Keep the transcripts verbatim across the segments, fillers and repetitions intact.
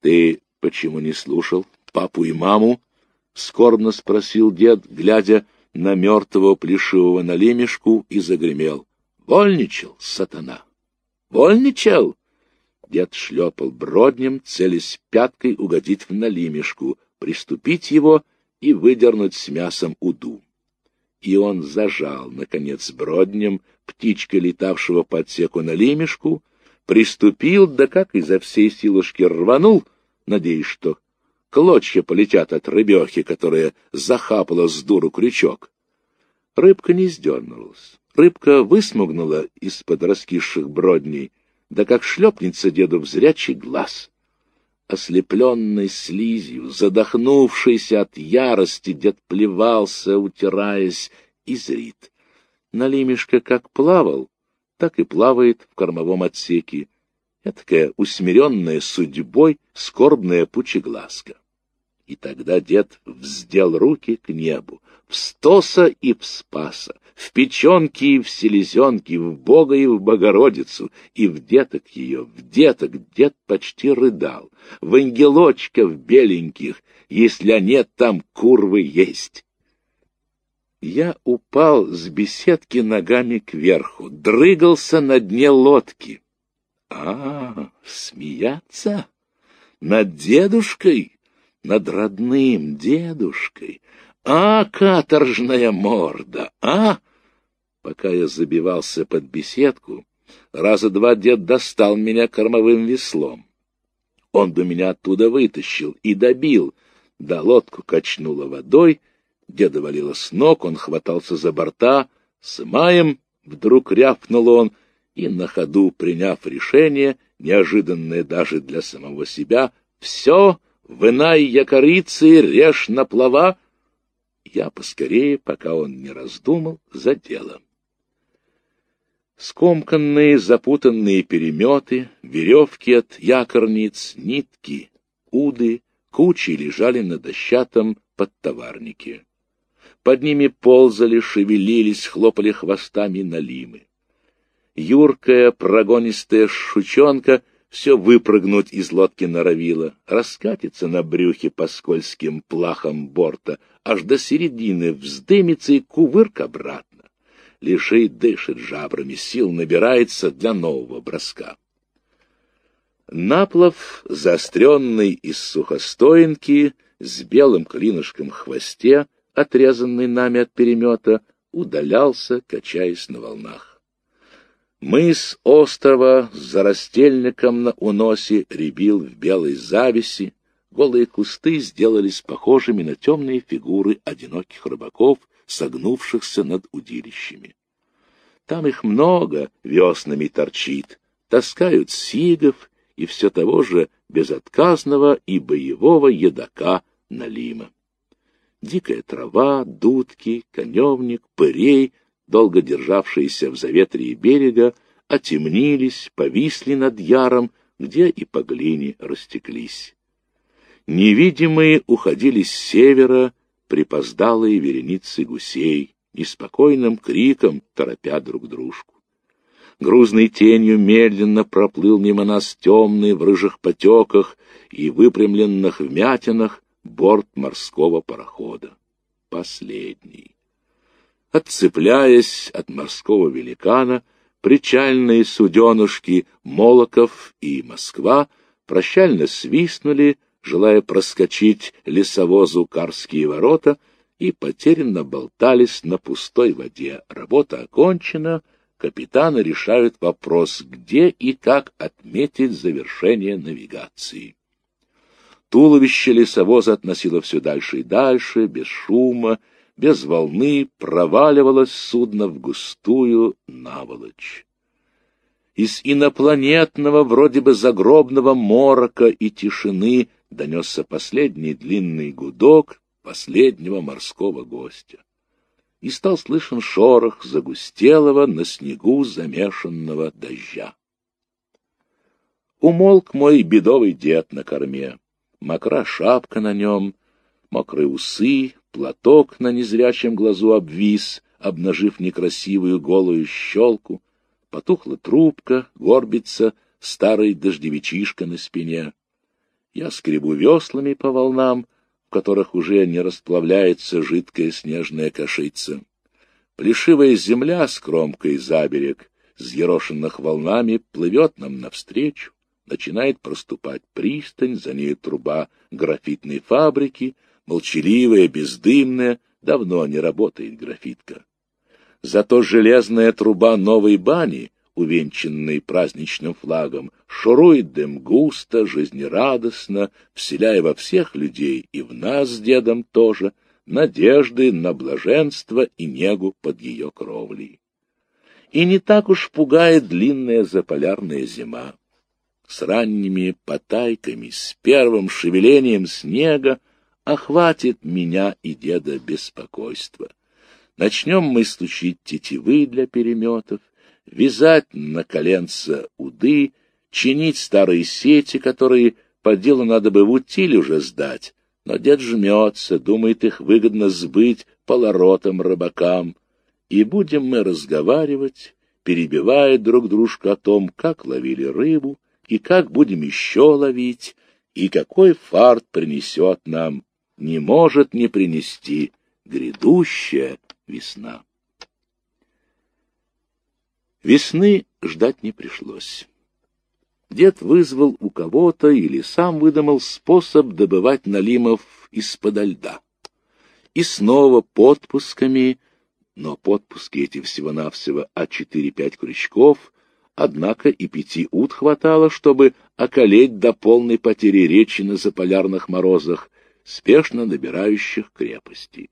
Ты почему не слушал папу и маму? — скорбно спросил дед, глядя на мертвого плешивого налимешку, и загремел. — Вольничал, сатана! Вольничал! Дед шлепал броднем, целясь пяткой угодить в налимешку, приступить его и выдернуть с мясом уду. И он зажал, наконец, броднем птичкой летавшего по отсеку налимешку, приступил, да как изо всей силушки рванул, надеясь, что клочья полетят от рыбехи, которая захапала с дуру крючок. Рыбка не сдернулась. Рыбка высмугнула из-под раскисших бродней, да как шлепнется деду в зрячий глаз. Ослепленный слизью, задохнувшийся от ярости, дед плевался, утираясь, и зрит. Налимешка как плавал, так и плавает в кормовом отсеке. Этакая усмиренная судьбой скорбная пучеглазка. И тогда дед вздел руки к небу, в Стоса и в Спаса, в печенки и в селезенки, в Бога и в Богородицу, и в деток ее, в деток дед почти рыдал, в ангелочков беленьких, если они там курвы есть. Я упал с беседки ногами кверху, дрыгался на дне лодки. А, смеяться? Над дедушкой? Над родным дедушкой? А, каторжная морда, а? Пока я забивался под беседку, раза два дед достал меня кормовым веслом. Он бы меня оттуда вытащил и добил, да лодку качнуло водой, деда валило с ног, он хватался за борта. «Смаем!» — вдруг рявкнул он, и на ходу, приняв решение, неожиданное даже для самого себя, «Все, вынай якорицы, режь на плава!» Я поскорее, пока он не раздумал, за делом. Скомканные, запутанные переметы, веревки от якорниц, нитки, уды кучей лежали на дощатом подтоварнике. Под ними ползали, шевелились, хлопали хвостами налимы. Юркая, прогонистая шучонка все выпрыгнуть из лодки норовила, раскатится на брюхе по скользким плахам борта, аж до середины вздымется и кувырк обратно. Лишей дышит жабрами, сил набирается для нового броска. Наплав, заостренный из сухостоинки, с белым клинышком в хвосте, отрезанный нами от перемета, удалялся, качаясь на волнах. Мыс острова с зарастельником на уносе рябил в белой завеси, голые кусты сделались похожими на темные фигуры одиноких рыбаков, согнувшихся над удилищами. Там их много веснами торчит, таскают сигов и все того же безотказного и боевого едока налима. Дикая трава, дудки, коневник, пырей, долго державшиеся в заветрии берега, отемнились, повисли над яром, где и по глине растеклись. Невидимые уходили с севера припоздалые вереницы гусей, неспокойным криком торопя друг дружку. Грузной тенью медленно проплыл мимо нас темный в рыжих потеках и выпрямленных вмятинах борт морского парохода. Последний. Отцепляясь от морского великана, причальные суденушки Молоков и Москва прощально свистнули, желая проскочить лесовозу Карские ворота, и потерянно болтались на пустой воде. Работа окончена, капитаны решают вопрос, где и как отметить завершение навигации. Туловище лесовоза относило все дальше и дальше, без шума, без волны проваливалось судно в густую наволочь. Из инопланетного, вроде бы загробного морока и тишины донесся последний длинный гудок последнего морского гостя. И стал слышен шорох загустелого на снегу замешанного дождя. Умолк мой бедовый дед на корме. Мокра шапка на нем, мокрые усы, платок на незрячем глазу обвис, обнажив некрасивую голую щелку, потухла трубка, горбится старый дождевичишка на спине. Я скребу веслами по волнам, в которых уже не расплавляется жидкая снежная кашица. Плешивая земля с кромкой за берег, взъерошенных волнами, плывет нам навстречу. Начинает проступать пристань, за ней труба графитной фабрики, молчаливая, бездымная, давно не работает графитка. Зато железная труба новой бани, увенчанной праздничным флагом, шурует дым густо, жизнерадостно, вселяя во всех людей, и в нас с дедом тоже, надежды на блаженство и негу под ее кровлей. И не так уж пугает длинная заполярная зима. С ранними потайками, с первым шевелением снега охватит меня и деда беспокойство. Начнем мы стучить тетивы для переметов, вязать на коленца уды, чинить старые сети, которые по делу надо бы в утиль уже сдать, но дед жмется, думает их выгодно сбыть полоротам рыбакам, и будем мы разговаривать, перебивая друг дружку о том, как ловили рыбу, и как будем еще ловить, и какой фарт принесет нам, не может не принести грядущая весна. Весны ждать не пришлось. Дед вызвал у кого-то или сам выдумал способ добывать налимов из-подо льда. И снова подпусками, но подпуски эти всего-навсего от четыре-пять крючков, однако и пяти ут хватало, чтобы околеть до полной потери речи на заполярных морозах, спешно набирающих крепости.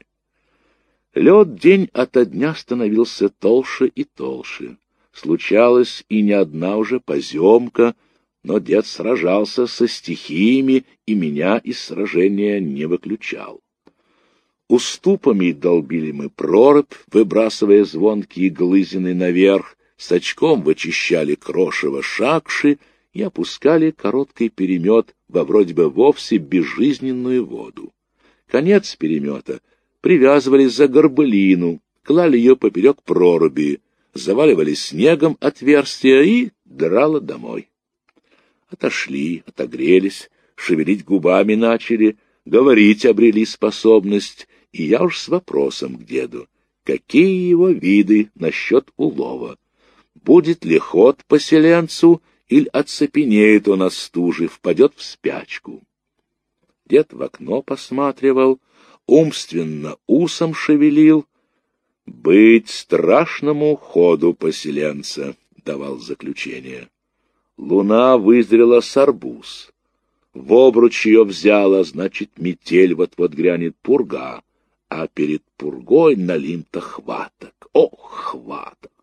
Лед день ото дня становился толще и толще. Случалась и не одна уже поземка, но дед сражался со стихиями и меня из сражения не выключал. Уступами долбили мы прорубь, выбрасывая звонкие глызины наверх, с очком вычищали крошево шакши и опускали короткий перемет во вроде бы вовсе безжизненную воду. Конец перемета привязывали за горбылину, клали ее поперек проруби, заваливали снегом отверстия и драло домой. Отошли, отогрелись, шевелить губами начали, говорить обрели способность, и я уж с вопросом к деду, какие его виды насчет улова. Будет ли ход поселенцу, или оцепенеет он от стужи, впадет в спячку. Дед в окно посматривал, умственно усом шевелил. «Быть страшному ходу поселенца», — давал заключение. Луна вызрела с арбуз. В обруч ее взяла, значит, метель вот-вот грянет пурга, а перед пургой налим-то хваток. Ох, хваток!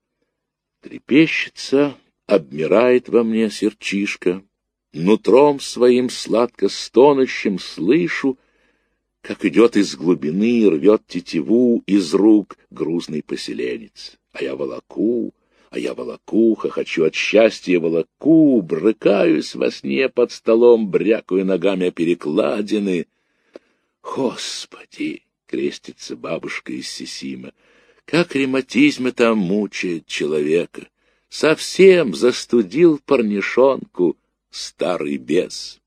Трепещется, обмирает во мне сердчишка. Нутром своим сладко стонущим слышу, как идет из глубины и рвет тетиву из рук грузный поселенец. А я волоку, а я волоку, хохочу от счастья, волоку, брыкаюсь во сне под столом, брякаю ногами о перекладины. Господи! — крестится бабушка из Сисима. Как ревматизм там мучает человека! Совсем застудил парнишонку старый бес.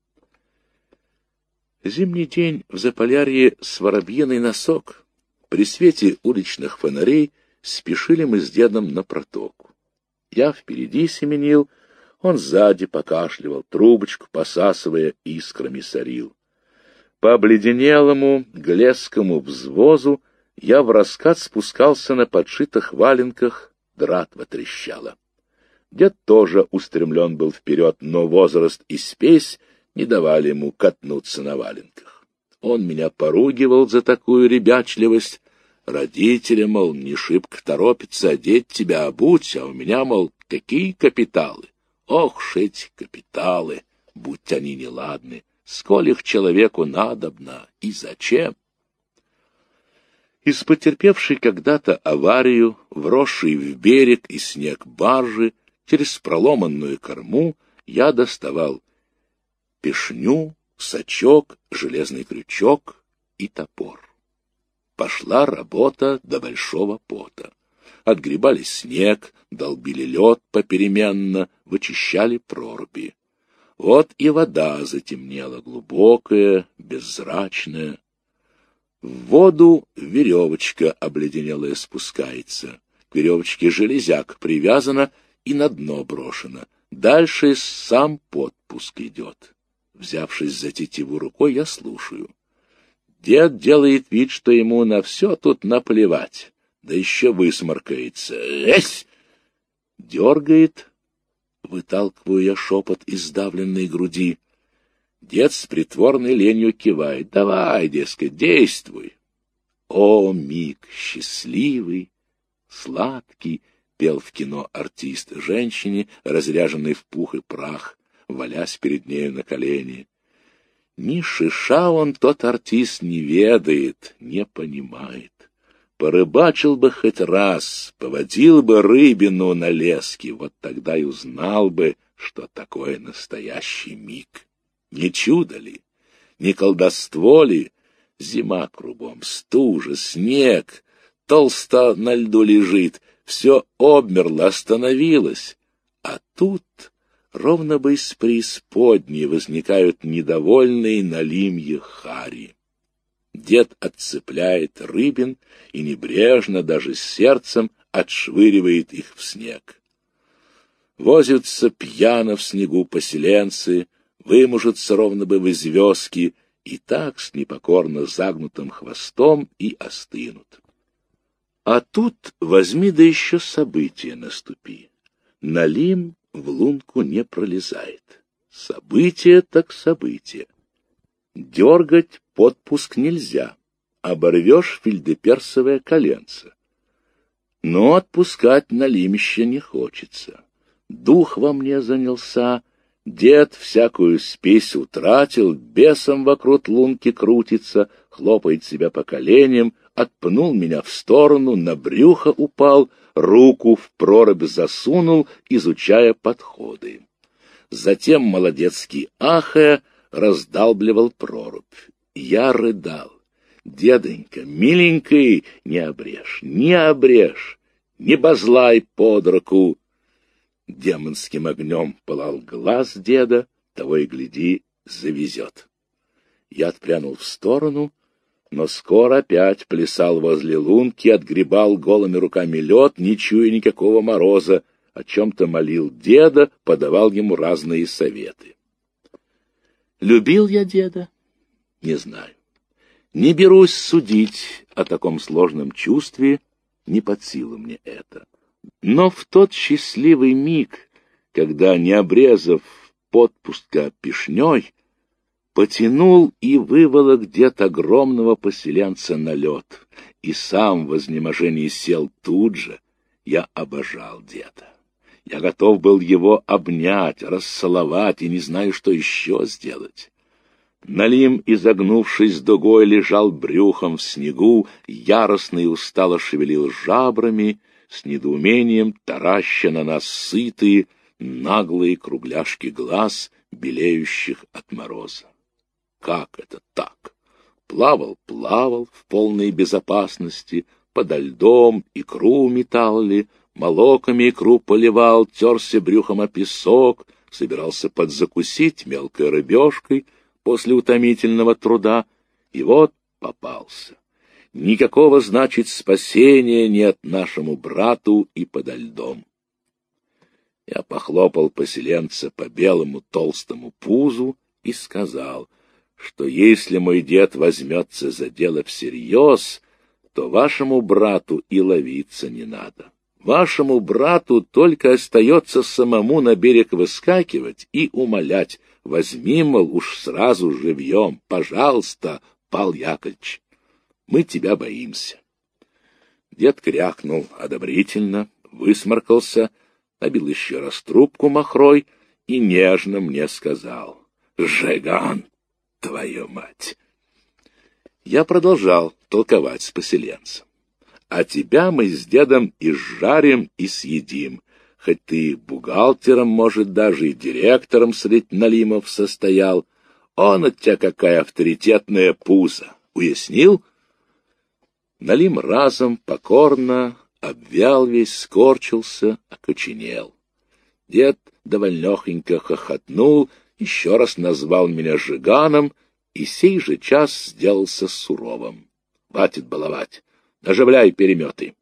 Зимний день в Заполярье с воробьиный носок. При свете уличных фонарей спешили мы с дедом на протоку. Я впереди семенил, он сзади покашливал трубочку, посасывая искрами сорил. По обледенелому глезскому взвозу я в раскат спускался на подшитых валенках, дратва трещала. Дед тоже устремлен был вперед, но возраст и спесь не давали ему катнуться на валенках. Он меня поругивал за такую ребячливость. Родители, мол, не шибко торопятся одеть тебя, обуть, а у меня, мол, какие капиталы? Ох ж эти капиталы, будь они неладны, сколь их человеку надобно и зачем? Из потерпевшей когда-то аварию, вросшей в берег и снег баржи, через проломанную корму я доставал пешню, сачок, железный крючок и топор. Пошла работа до большого пота. Отгребали снег, долбили лед попеременно, вычищали проруби. Вот и вода затемнела, глубокая, беззрачная. В воду веревочка обледенелая спускается. К веревочке железяк привязана и на дно брошена. Дальше сам подпуск идет. Взявшись за тетиву рукой, я слушаю. Дед делает вид, что ему на все тут наплевать, да еще высморкается. Эсь! Дергает, выталкиваю я шепот из сдавленной груди. Дед с притворной ленью кивает. Давай, дескать, действуй. О, миг счастливый, сладкий, пел в кино артист женщине, разряженной в пух и прах, валясь перед нею на колени. Ни шиша он, тот артист, не ведает, не понимает. Порыбачил бы хоть раз, поводил бы рыбину на леске, вот тогда и узнал бы, что такое настоящий миг. Не чудо ли, не колдовство ли? Зима кругом, стужа, снег, толсто на льду лежит, все обмерло, остановилось. А тут ровно бы из преисподней возникают недовольные налимья хари. Дед отцепляет рыбин и небрежно, даже с сердцем, отшвыривает их в снег. Возятся пьяно в снегу поселенцы, вымужутся ровно бы в известки, и так с непокорно загнутым хвостом и остынут. А тут возьми да еще событие наступи. Налим в лунку не пролезает. Событие так событие. Дергать подпуск нельзя, оборвешь фельдеперсовое коленце. Но отпускать налимище не хочется. Дух во мне занялся, дед всякую спесь утратил, бесом вокруг лунки крутится, хлопает себя по коленям, отпнул меня в сторону, на брюхо упал, руку в прорубь засунул, изучая подходы. Затем, молодецкий ахая, раздалбливал прорубь. Я рыдал. Дедонька, миленький, не обрежь, не обрежь, не базлай под руку. Демонским огнем пылал глаз деда, того и гляди, завезет. Я отпрянул в сторону, но скоро опять плясал возле лунки, отгребал голыми руками лед, не чуя никакого мороза, о чем-то молил деда, подавал ему разные советы. Любил я деда? Не знаю. Не берусь судить о таком сложном чувстве, не под силу мне это. Но в тот счастливый миг, когда, не обрезав подпуска пешней, потянул и выволок дед огромного поселенца на лед, и сам в изнеможении сел тут же, я обожал деда. Я готов был его обнять, расцеловать и не знаю, что еще сделать. Налим, изогнувшись дугой, лежал брюхом в снегу, яростно и устало шевелил жабрами, с недоумением тараща на нас сытые, наглые кругляшки глаз, белеющих от мороза. Как это так? Плавал, плавал в полной безопасности, подо льдом икру метал ли, молоками икру поливал, терся брюхом о песок, собирался подзакусить мелкой рыбешкой после утомительного труда, и вот попался. Никакого, значит, спасения нет нашему брату и подо льдом. Я похлопал поселенца по белому толстому пузу и сказал, что если мой дед возьмется за дело всерьез, то вашему брату и ловиться не надо. Вашему брату только остается самому на берег выскакивать и умолять: возьми, мол, уж сразу живьем, пожалуйста, Пал Яковлевич, мы тебя боимся. Дед крякнул одобрительно, высморкался, набил еще раз трубку махрой и нежно мне сказал: «Жиган, твою мать!» Я продолжал толковать с поселенцем. «А тебя мы с дедом и сжарим, и съедим. Хоть ты бухгалтером, может, даже и директором средь налимов состоял. Он от тебя какая авторитетная пузо. Уяснил?» Налим разом покорно обвял весь, скорчился, окоченел. Дед довольнёхонько хохотнул еще раз назвал меня жиганом и сей же час сделался суровым. Хватит баловать, оживляй переметы.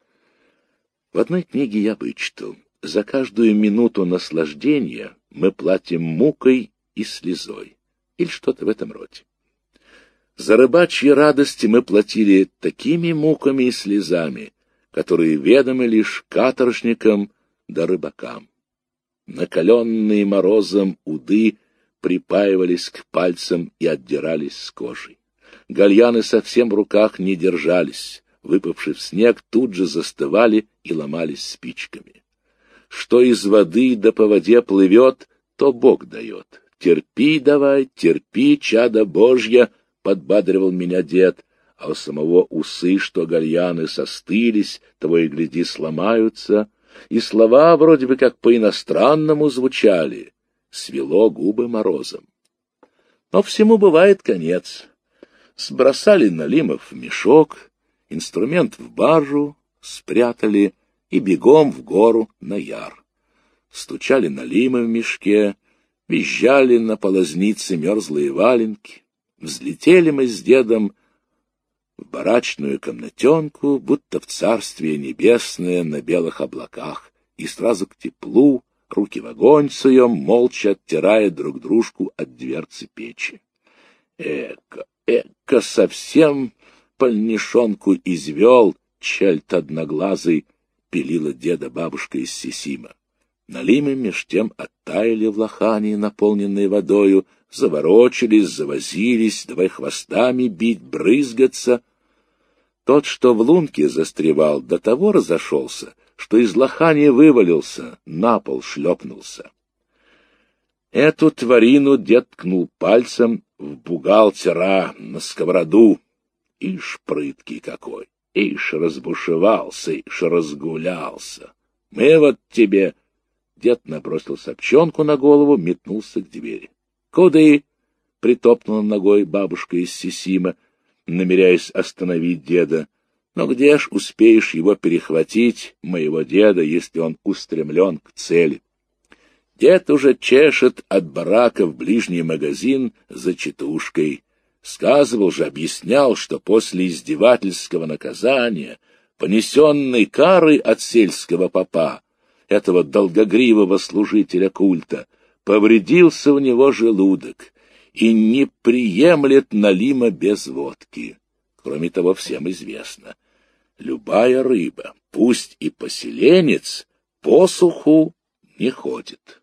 В одной книге я вычитал: за каждую минуту наслаждения мы платим мукой и слезой, или что-то в этом роде. За рыбачьи радости мы платили такими муками и слезами, которые ведомы лишь каторжникам да рыбакам. Накаленные морозом уды припаивались к пальцам и отдирались с кожей. Гальяны совсем в руках не держались, выпавший в снег, тут же застывали и ломались спичками. Что из воды да по воде плывет, то Бог дает. Терпи давай, терпи, чадо Божье, — подбадривал меня дед, а у самого усы, что гальяны состылись, того и гляди сломаются, и слова вроде бы как по-иностранному звучали, свело губы морозом. Но всему бывает конец. Сбросали Налимов в мешок, инструмент в баржу спрятали и бегом в гору на яр. Стучали Налимы в мешке, визжали на полознице мерзлые валенки. Взлетели мы с дедом в барачную комнатенку, будто в царствие небесное на белых облаках, и сразу к теплу, руки в огонь суем, молча оттирая друг дружку от дверцы печи. Эка, эка, совсем пальнишонку извел, чельт одноглазый, пилила деда бабушка из Сисима. Налимы меж тем оттаяли в лохане, наполненные водою, заворочились, завозились, давай хвостами бить, брызгаться. Тот, что в лунке застревал, до того разошелся, что из лохани вывалился, на пол шлепнулся. Эту тварину дед ткнул пальцем в бухгалтера на сковороду. Ишь, прыткий какой! Ишь, разбушевался, ишь, разгулялся. Мы вот тебе... Дед набросил сапчонку на голову, метнулся к двери. — Куды? — притопнула ногой бабушка из Сисима, намеряясь остановить деда. — Но где ж успеешь его перехватить, моего деда, если он устремлен к цели? Дед уже чешет от барака в ближний магазин за четушкой. Сказывал же, объяснял, что после издевательского наказания, понесенной кары от сельского попа, этого долгогривого служителя культа, повредился у него желудок и не приемлет Налима без водки. Кроме того, всем известно, любая рыба, пусть и поселенец, по суху не ходит.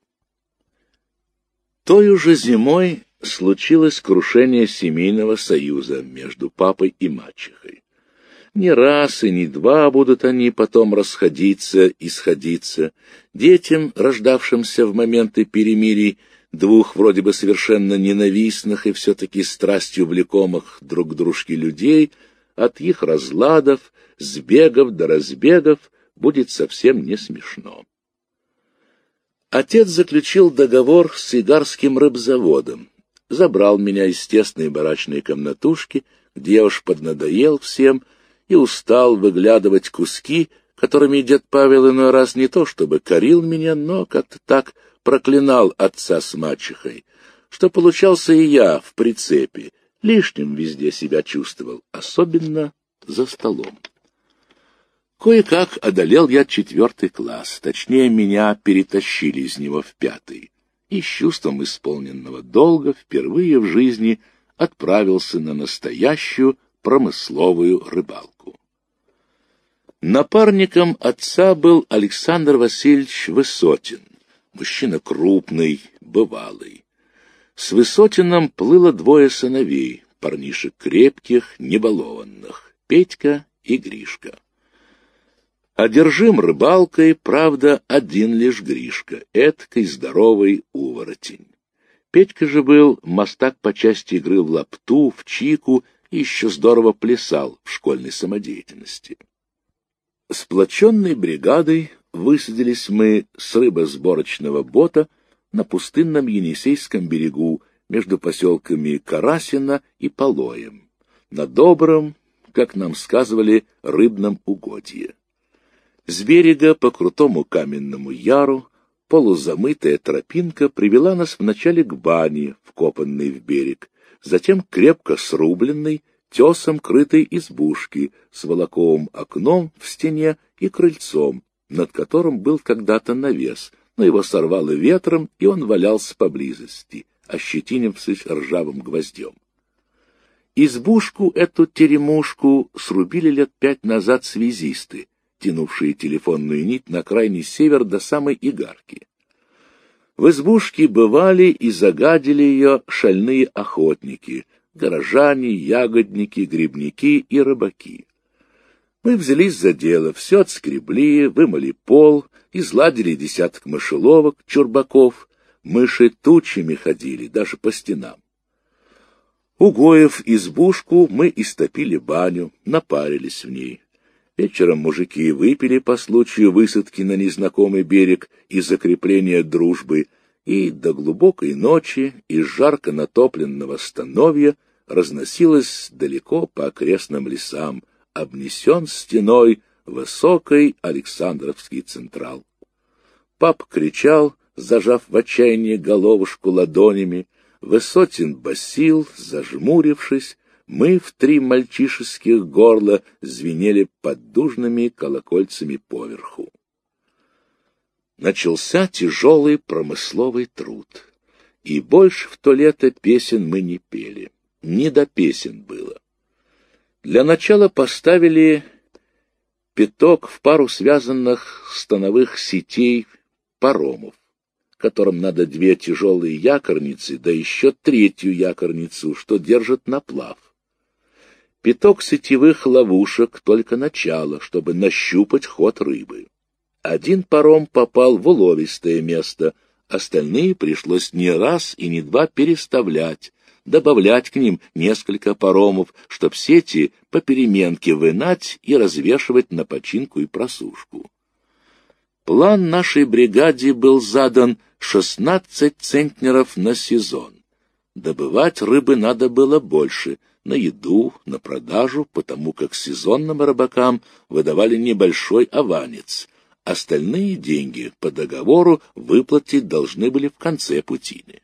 Той же зимой случилось крушение семейного союза между папой и мачехой. Не раз и не два будут они потом расходиться и сходиться. Детям, рождавшимся в моменты перемирий двух вроде бы совершенно ненавистных и все-таки страстью влекомых друг к дружке людей, от их разладов, сбегов до разбегов будет совсем не смешно. Отец заключил договор с Игарским рыбзаводом, забрал меня из тесной барачной комнатушки, где я уж поднадоел всем, и устал выглядывать куски, которыми дед Павел иной раз не то чтобы корил меня, но как-то так проклинал отца с мачехой, что получался и я в прицепе, лишним везде себя чувствовал, особенно за столом. Кое-как одолел я четвертый класс, точнее, меня перетащили из него в пятый, и с чувством исполненного долга впервые в жизни отправился на настоящую промысловую рыбалку. Напарником отца был Александр Васильевич Высотин, мужчина крупный, бывалый. С Высотиным плыло двое сыновей, парнишек крепких, небалованных, Петька и Гришка. Одержим рыбалкой, правда, один лишь Гришка, эткий здоровый уворотень. Петька же был мастак по части игры в лапту, в чику и еще здорово плясал в школьной самодеятельности. Сплоченной бригадой высадились мы с рыбосборочного бота на пустынном Енисейском берегу между поселками Карасино и Полоем, на добром, как нам сказывали, рыбном угодье. С берега по крутому каменному яру полузамытая тропинка привела нас вначале к бане, вкопанной в берег, затем к крепко срубленной, тесом крытой избушке с волоковым окном в стене и крыльцом, над которым был когда-то навес, но его сорвало ветром, и он валялся поблизости, ощетинившись ржавым гвоздем. Избушку эту теремушку срубили лет пять назад связисты, тянувшие телефонную нить на крайний север до самой Игарки. В избушке бывали и загадили ее шальные охотники, горожане, ягодники, грибники и рыбаки. Мы взялись за дело, все отскребли, вымыли пол, изладили десяток мышеловок, чурбаков, мыши тучами ходили, даже по стенам. Угоев избушку, мы истопили баню, напарились в ней. Вечером мужики выпили по случаю высадки на незнакомый берег и закрепления дружбы, и до глубокой ночи из жарко натопленного становья разносилось далеко по окрестным лесам, обнесен стеной высокий Александровский централ. Пап кричал, зажав в отчаянии головушку ладонями, Высотин басил, зажмурившись, мы в три мальчишеских горла звенели поддужными колокольцами поверху. Начался тяжелый промысловый труд, и больше в то лето песен мы не пели, не до песен было. Для начала поставили пяток в пару связанных становых сетей паромов, которым надо две тяжелые якорницы, да еще третью якорницу, что держит наплав. Пяток сетевых ловушек — только начало, чтобы нащупать ход рыбы. Один паром попал в уловистое место, остальные пришлось не раз и не два переставлять, добавлять к ним несколько паромов, чтоб сети по переменке вынать и развешивать на починку и просушку. План нашей бригаде был задан шестнадцать центнеров на сезон. Добывать рыбы надо было больше, на еду, на продажу, потому как сезонным рыбакам выдавали небольшой аванец. Остальные деньги по договору выплатить должны были в конце путины.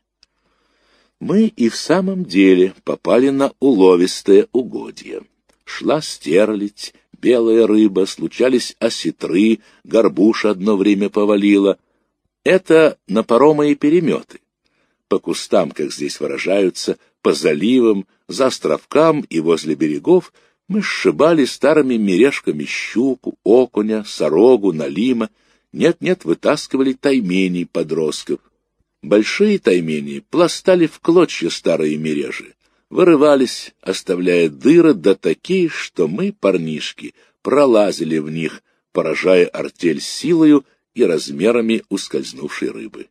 Мы и в самом деле попали на уловистое угодье. Шла стерлядь, белая рыба, случались осетры, горбуша одно время повалила. Это на паромы и переметы. По кустам, как здесь выражаются, по заливам, за островкам и возле берегов мы сшибали старыми мережками щуку, окуня, сорогу, налима, нет-нет вытаскивали тайменей подростков. Большие таймени пластали в клочья старые мережи, вырывались, оставляя дыры да такие, что мы, парнишки, пролазили в них, поражая артель силою и размерами ускользнувшей рыбы.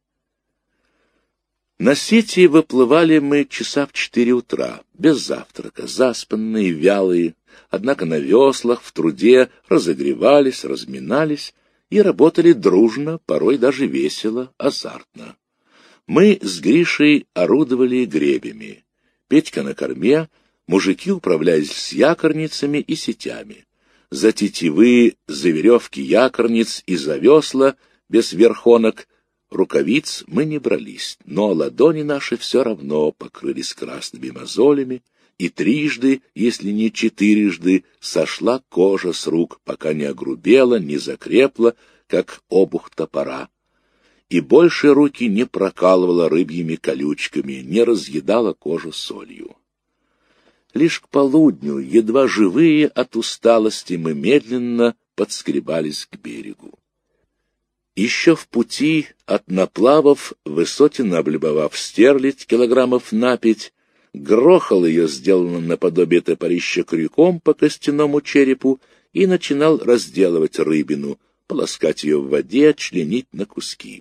На сети выплывали мы часа в четыре утра, без завтрака, заспанные, вялые, однако на веслах, в труде разогревались, разминались и работали дружно, порой даже весело, азартно. Мы с Гришей орудовали гребями, Петька на корме, мужики управлялись с якорницами и сетями. За тетивы, за веревки якорниц и за весла, без верхонок, рукавиц мы не брались, но ладони наши все равно покрылись красными мозолями, и трижды, если не четырежды, сошла кожа с рук, пока не огрубела, не закрепла, как обух топора. И больше руки не прокалывала рыбьими колючками, не разъедала кожу солью. Лишь к полудню, едва живые от усталости, мы медленно подскребались к берегу. Еще в пути от наплавов, Высотин, облюбовав стерлядь килограммов на пять, грохал ее сделанным наподобие топорища крюком по костяному черепу и начинал разделывать рыбину, полоскать ее в воде, членить на куски.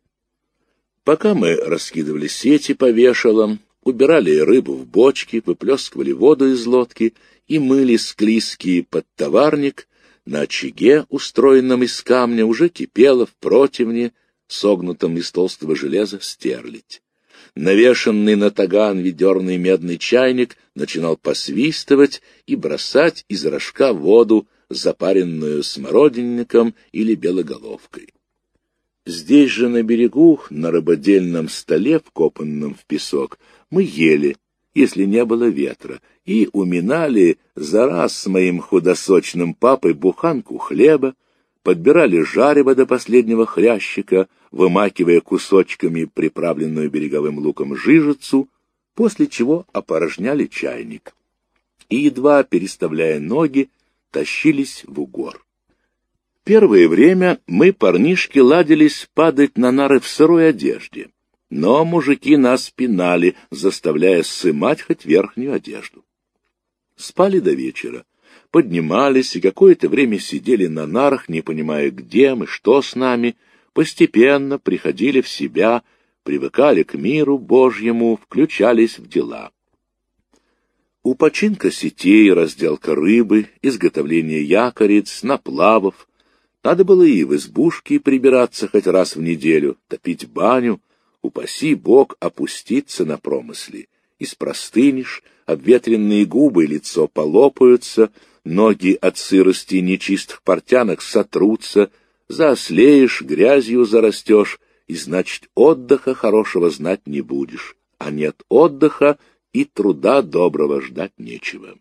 Пока мы раскидывали сети по вешалам, убирали рыбу в бочки, выплескивали воду из лодки и мыли склизкий подтоварник, на очаге, устроенном из камня, уже кипела в противне, согнутом из толстого железа, стерлядь. Навешанный на таган ведерный медный чайник начинал посвистывать и бросать из рожка воду, запаренную смородинником или белоголовкой. Здесь же на берегу, на рыбодельном столе, вкопанном в песок, мы ели, если не было ветра, и уминали за раз с моим худосочным папой буханку хлеба, подбирали жарево до последнего хрящика, вымакивая кусочками приправленную береговым луком жижицу, после чего опорожняли чайник. И, едва переставляя ноги, тащились в угор. Первое время мы, парнишки, ладились падать на нары в сырой одежде, но мужики нас пинали, заставляя ссымать хоть верхнюю одежду. Спали до вечера, поднимались и какое-то время сидели на нарах, не понимая, где мы, что с нами, постепенно приходили в себя, привыкали к миру Божьему, включались в дела. Упочинка сетей, разделка рыбы, изготовление якорец, наплавов. Надо было и в избушке прибираться хоть раз в неделю, топить баню, упаси Бог опуститься на промысле. Испростынешь, обветренные губы и лицо полопаются, ноги от сырости и нечистых портянок сотрутся, заослеешь, грязью зарастешь, и, значит, отдыха хорошего знать не будешь, а нет отдыха, и труда доброго ждать нечего.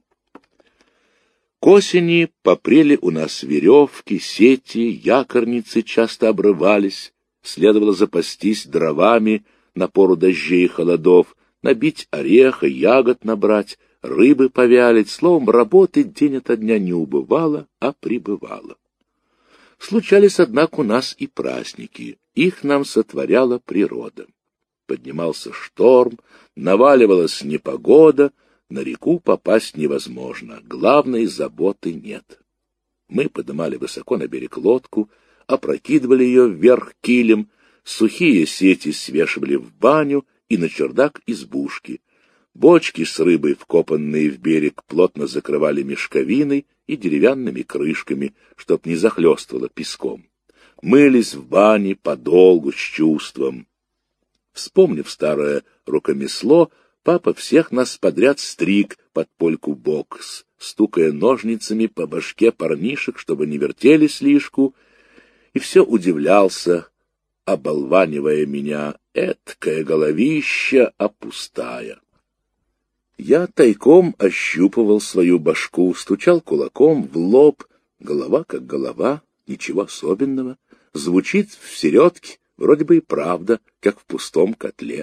К осени попрели у нас веревки, сети, якорницы часто обрывались, следовало запастись дровами на пору дождей и холодов, набить ореха, ягод набрать, рыбы повялить, словом, работы день ото дня не убывало, а прибывало. Случались, однако, у нас и праздники, их нам сотворяла природа. Поднимался шторм, наваливалась непогода, на реку попасть невозможно, главной заботы нет. Мы поднимали высоко на берег лодку, опрокидывали ее вверх килем, сухие сети свешивали в баню и на чердак избушки. Бочки с рыбой, вкопанные в берег, плотно закрывали мешковиной и деревянными крышками, чтоб не захлестывало песком. Мылись в бане подолгу, с чувством. Вспомнив старое рукомесло, папа всех нас подряд стриг под польку бокс, стукая ножницами по башке парнишек, чтобы не вертели слишком, и все удивлялся, оболванивая меня, эткая головища, а пустая. Я тайком ощупывал свою башку, стучал кулаком в лоб, голова как голова, ничего особенного, звучит в середке, вроде бы и правда, как в пустом котле.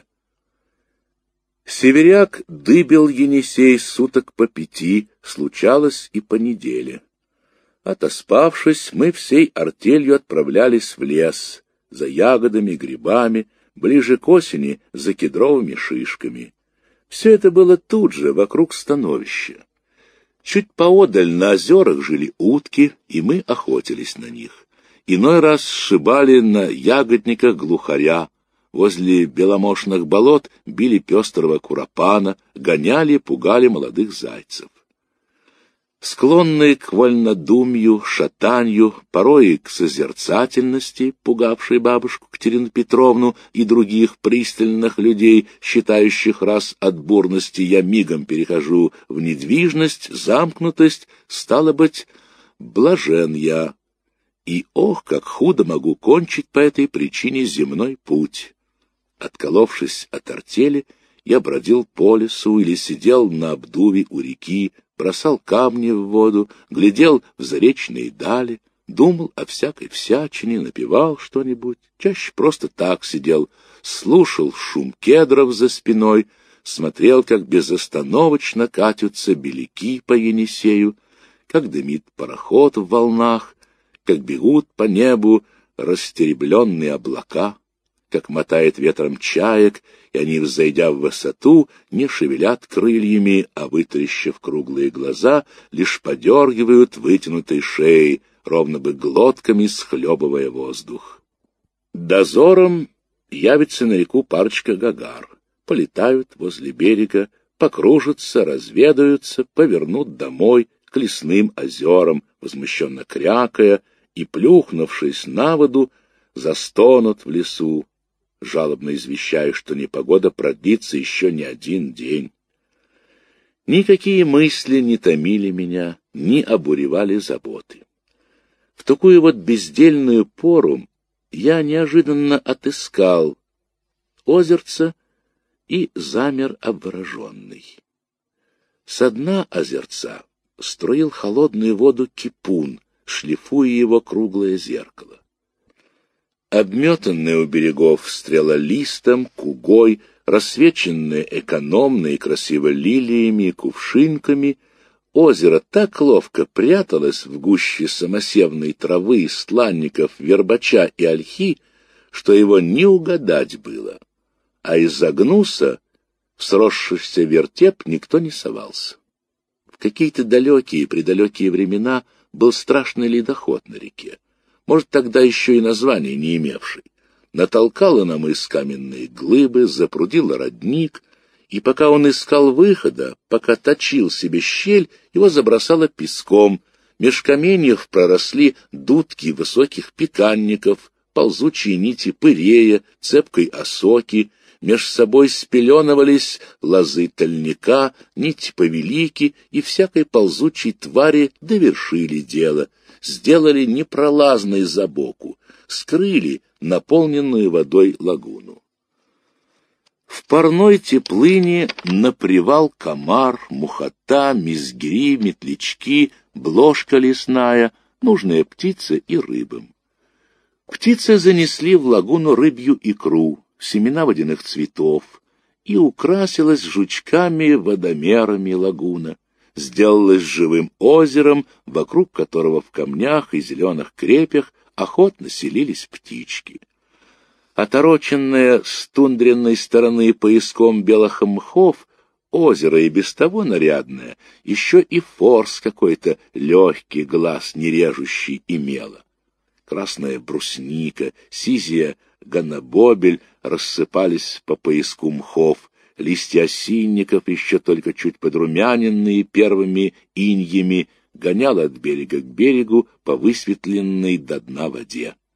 Северяк дыбил Енисей суток по пяти, случалось и по неделе. Отоспавшись, мы всей артелью отправлялись в лес, за ягодами, грибами, ближе к осени за кедровыми шишками. Все это было тут же, вокруг становища. Чуть поодаль на озерах жили утки, и мы охотились на них. Иной раз сшибали на ягодниках глухаря, возле беломошных болот били пестрого куропана, гоняли, пугали молодых зайцев. Склонные к вольнодумью, шатанью, порой и к созерцательности, пугавшей бабушку Катерину Петровну и других пристальных людей, считающих, раз от бурности я мигом перехожу в недвижность, замкнутость, стало быть, блажен я. И ох, как худо могу кончить по этой причине земной путь. Отколовшись от артели, я бродил по лесу или сидел на обдуве у реки, бросал камни в воду, глядел в заречные дали, думал о всякой всячине, напевал что-нибудь, чаще просто так сидел, слушал шум кедров за спиной, смотрел, как безостановочно катятся беляки по Енисею, как дымит пароход в волнах, как бегут по небу растеребленные облака, как мотает ветром чаек, и они, взойдя в высоту, не шевелят крыльями, а, вытрящив круглые глаза, лишь подергивают вытянутой шеей, ровно бы глотками схлебывая воздух. Дозором явится на реку парочка гагар, полетают возле берега, покружатся, разведаются, повернут домой к лесным озерам, возмущенно крякая, и, плюхнувшись на воду, застонут в лесу, жалобно извещая, что непогода продлится еще не один день. Никакие мысли не томили меня, не обуревали заботы. В такую вот бездельную пору я неожиданно отыскал озерца и замер обвороженный. Со дна озерца струил холодную воду кипун, шлифуя его круглое зеркало. Обметанное у берегов стрелолистом, кугой, рассвеченное экономно и красиво лилиями и кувшинками, озеро так ловко пряталось в гуще самосевной травы, стланников, вербача и ольхи, что его не угадать было, а из-за гнуса в сросшийся вертеп никто не совался. В какие-то далекие-предалекие времена был страшный ледоход на реке, может, тогда еще и названия не имевший. Натолкала на мыс каменные глыбы, запрудила родник, и пока он искал выхода, пока точил себе щель, его забросало песком, меж каменьев проросли дудки высоких пеканников, ползучие нити пырея, цепкой осоки, меж собой спеленывались лозы тольника, нити повелики и всякой ползучей твари довершили дело, сделали непролазной забоку, скрыли наполненную водой лагуну. В парной теплыне на привал комар, мухота, мизгири, метлячки, блошка лесная, нужные птицы и рыбам. Птицы занесли в лагуну рыбью икру, семена водяных цветов, и украсилась жучками-водомерами лагуна, сделалась живым озером, вокруг которого в камнях и зеленых крепях охотно селились птички. Отороченное с тундренной стороны пояском белых мхов, озеро и без того нарядное, еще и форс какой-то легкий, глаз нережущий имело. Красная брусника, сизия ганнабобель рассыпались по пояску мхов, листья осинников, еще только чуть подрумяненные первыми иньями, гонял от берега к берегу по высветленной до дна воде.